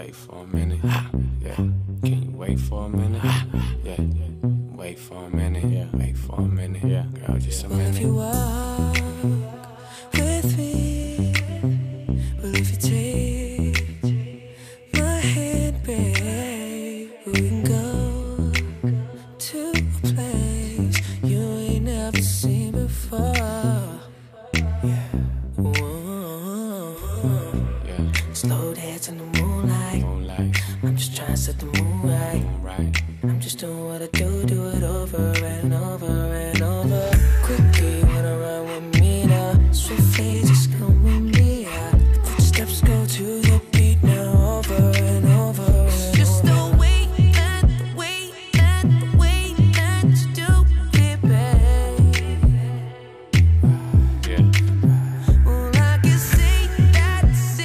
wait for a minute. Yeah, can you wait for a minute? Yeah, wait for a minute. Yeah, wait for a minute. Yeah, girl, just a minute. If you walk with me, well, if you take my hand, babe, we can go to a place you ain't never seen before. Yeah. Whoa. Yeah. Slow dance in the moonlight. I'm just trying to set the mood right. I'm just doing what I do it over and over and over. Quickly wanna run with me now. Swiftly just come with me. Footsteps go to the beat now, over and over and just the way that you do it, babe. Yeah. Well, I can see that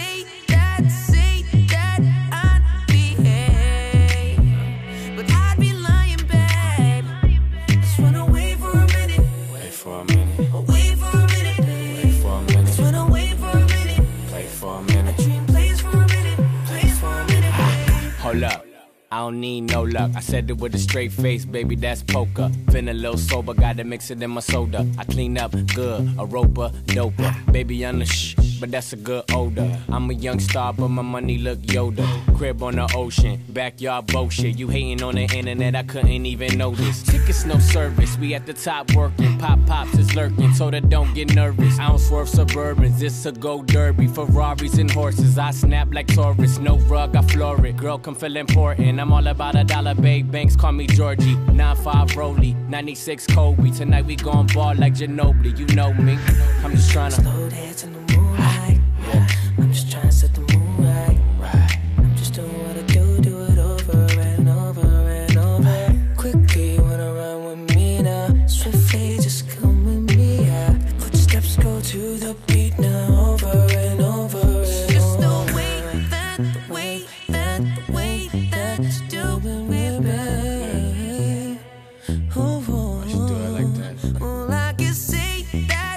I'd behave, but I'd be lying, babe. Just wanna wait for a minute. Wait for a minute. Wait for a minute, Wait for a minute. just wanna wait for a minute. Play for a minute. Dream plays for a minute, plays for a minute, babe. Hold up, I don't need no luck. I said it with a straight face, baby, that's poker. Feeling a little sober, gotta mix it in my soda. I clean up good, a roper, doper. Baby, I'm the but that's a good odor. I'm a young star, but my money look Yoda. Crib on the ocean, backyard bullshit. You hating on the internet, I couldn't even notice. Tickets, no service, we at the top working. Pops is lurking, so that don't get nervous. I don't swerve Suburbans, it's a go derby. Ferraris and horses, I snap like Taurus. No rug, I floor it. Girl, come feel important. I'm all about a dollar, babe. Banks call me Georgie. 9-5 Rolly, 96 Kobe. Tonight we gon' ball like Ginobili, you know me. I'm just tryna Slow dance in the moonlight. I'm just trying to set the mood right. I'm just doing what I do it over and over and over. Quickly wanna run with me now. Swiftly just come with me. Footsteps go to the beat now, over and over and just over. The way that you do it, babe. Why'd you do it like that? Well, I can see that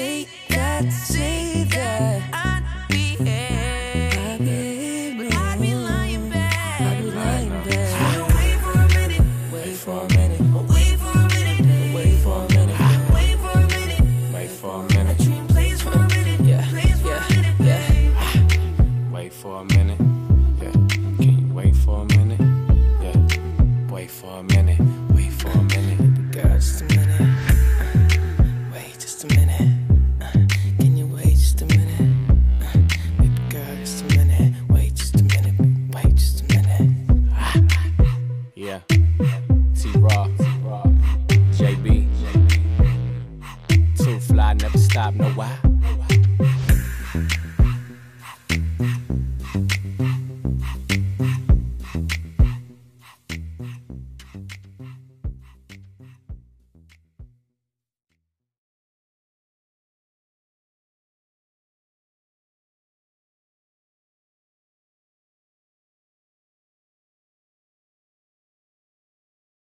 I'd behave, but I'd be lying, babe. So wait for a minute, wait for a minute, wait for a minute, wait for a minute, wait for a minute, Wait for a minute. dream plays for a minute, plays for a minute, babe. Wait for a minute. Yeah. Can you wait for a minute? Yeah. Wait for a minute. Wait for a minute. Girl, just a minute. Wait just a minute. Can you wait just a minute? Baby girl, just a minute. Wait just a minute. Wait just a minute. Yeah, T-Raw, JB, Too fly, never stop, know why?